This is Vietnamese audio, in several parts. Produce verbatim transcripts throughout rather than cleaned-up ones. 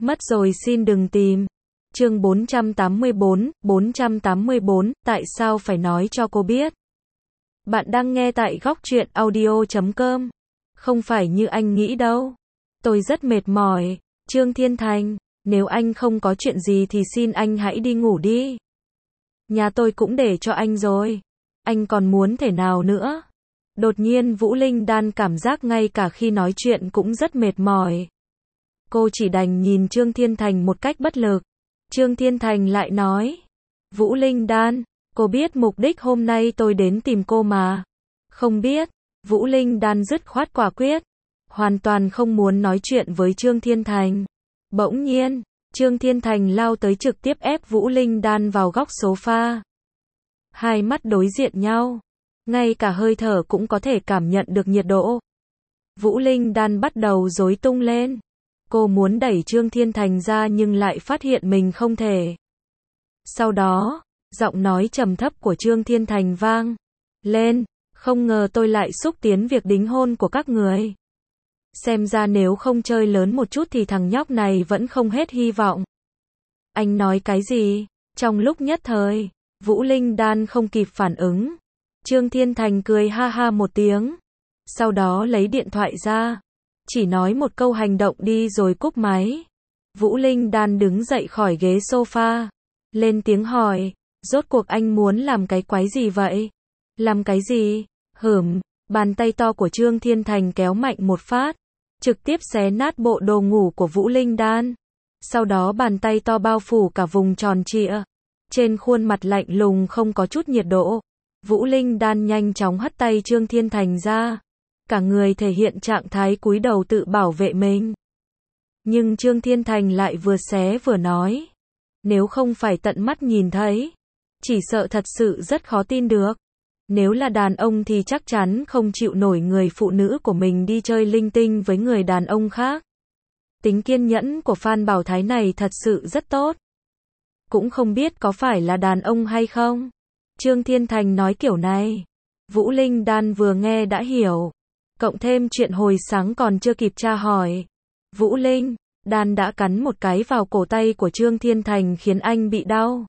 Mất rồi xin đừng tìm. Chương bốn trăm tám mươi bốn, bốn trăm tám mươi bốn, tại sao phải nói cho cô biết? Bạn đang nghe tại góc truyện audio chấm com. Không phải như anh nghĩ đâu. Tôi rất mệt mỏi. Trương Thiên Thành, nếu anh không có chuyện gì thì xin anh hãy đi ngủ đi. Nhà tôi cũng để cho anh rồi. Anh còn muốn thể nào nữa? Đột nhiên Vũ Linh Đan cảm giác ngay cả khi nói chuyện cũng rất mệt mỏi. Cô chỉ đành nhìn Trương Thiên Thành một cách bất lực. Trương Thiên Thành lại nói, Vũ Linh Đan, cô biết mục đích hôm nay tôi đến tìm cô mà. Không biết. Vũ Linh Đan dứt khoát quả quyết, hoàn toàn không muốn nói chuyện với Trương Thiên Thành. Bỗng nhiên, Trương Thiên Thành lao tới trực tiếp ép Vũ Linh Đan vào góc sofa. Hai mắt đối diện nhau, ngay cả hơi thở cũng có thể cảm nhận được nhiệt độ. Vũ Linh Đan bắt đầu rối tung lên. Cô muốn đẩy Trương Thiên Thành ra nhưng lại phát hiện mình không thể. Sau đó, giọng nói trầm thấp của Trương Thiên Thành vang lên, không ngờ tôi lại xúc tiến việc đính hôn của các người. Xem ra nếu không chơi lớn một chút thì thằng nhóc này vẫn không hết hy vọng. Anh nói cái gì? Trong lúc nhất thời, Vũ Linh Đan không kịp phản ứng. Trương Thiên Thành cười ha ha một tiếng. Sau đó lấy điện thoại ra. Chỉ nói một câu hành động đi rồi cúp máy. Vũ Linh Đan đứng dậy khỏi ghế sofa. Lên tiếng hỏi, rốt cuộc anh muốn làm cái quái gì vậy? Làm cái gì? Hửm, bàn tay to của Trương Thiên Thành kéo mạnh một phát. Trực tiếp xé nát bộ đồ ngủ của Vũ Linh Đan. Sau đó bàn tay to bao phủ cả vùng tròn trịa. Trên khuôn mặt lạnh lùng không có chút nhiệt độ. Vũ Linh Đan nhanh chóng hất tay Trương Thiên Thành ra. Cả người thể hiện trạng thái cúi đầu tự bảo vệ mình. Nhưng Trương Thiên Thành lại vừa xé vừa nói. Nếu không phải tận mắt nhìn thấy, chỉ sợ thật sự rất khó tin được. Nếu là đàn ông thì chắc chắn không chịu nổi người phụ nữ của mình đi chơi linh tinh với người đàn ông khác. Tính kiên nhẫn của Phan Bảo Thái này thật sự rất tốt. Cũng không biết có phải là đàn ông hay không. Trương Thiên Thành nói kiểu này. Vũ Linh Đan vừa nghe đã hiểu. Cộng thêm chuyện hồi sáng còn chưa kịp tra hỏi. Vũ Linh Đan đã cắn một cái vào cổ tay của Trương Thiên Thành khiến anh bị đau.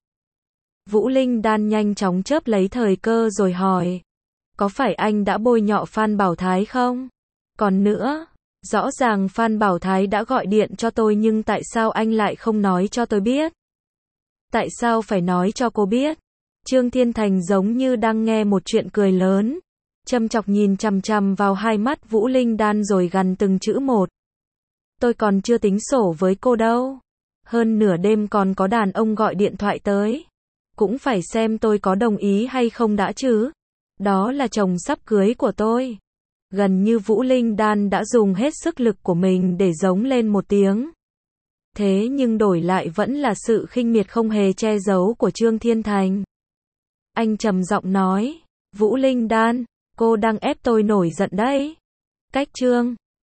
Vũ Linh Đan nhanh chóng chớp lấy thời cơ rồi hỏi. Có phải anh đã bôi nhọ Phan Bảo Thái không? Còn nữa, rõ ràng Phan Bảo Thái đã gọi điện cho tôi nhưng tại sao anh lại không nói cho tôi biết? Tại sao phải nói cho cô biết? Trương Thiên Thành giống như đang nghe một chuyện cười lớn. Châm chọc nhìn chằm chằm vào hai mắt Vũ Linh Đan rồi gằn từng chữ một. Tôi còn chưa tính sổ với cô đâu. Hơn nửa đêm còn có đàn ông gọi điện thoại tới. Cũng phải xem tôi có đồng ý hay không đã chứ. Đó là chồng sắp cưới của tôi. Gần như Vũ Linh Đan đã dùng hết sức lực của mình để giống lên một tiếng. Thế nhưng đổi lại vẫn là sự khinh miệt không hề che giấu của Trương Thiên Thành. Anh trầm giọng nói, Vũ Linh Đan, cô đang ép tôi nổi giận đấy. Cách Trương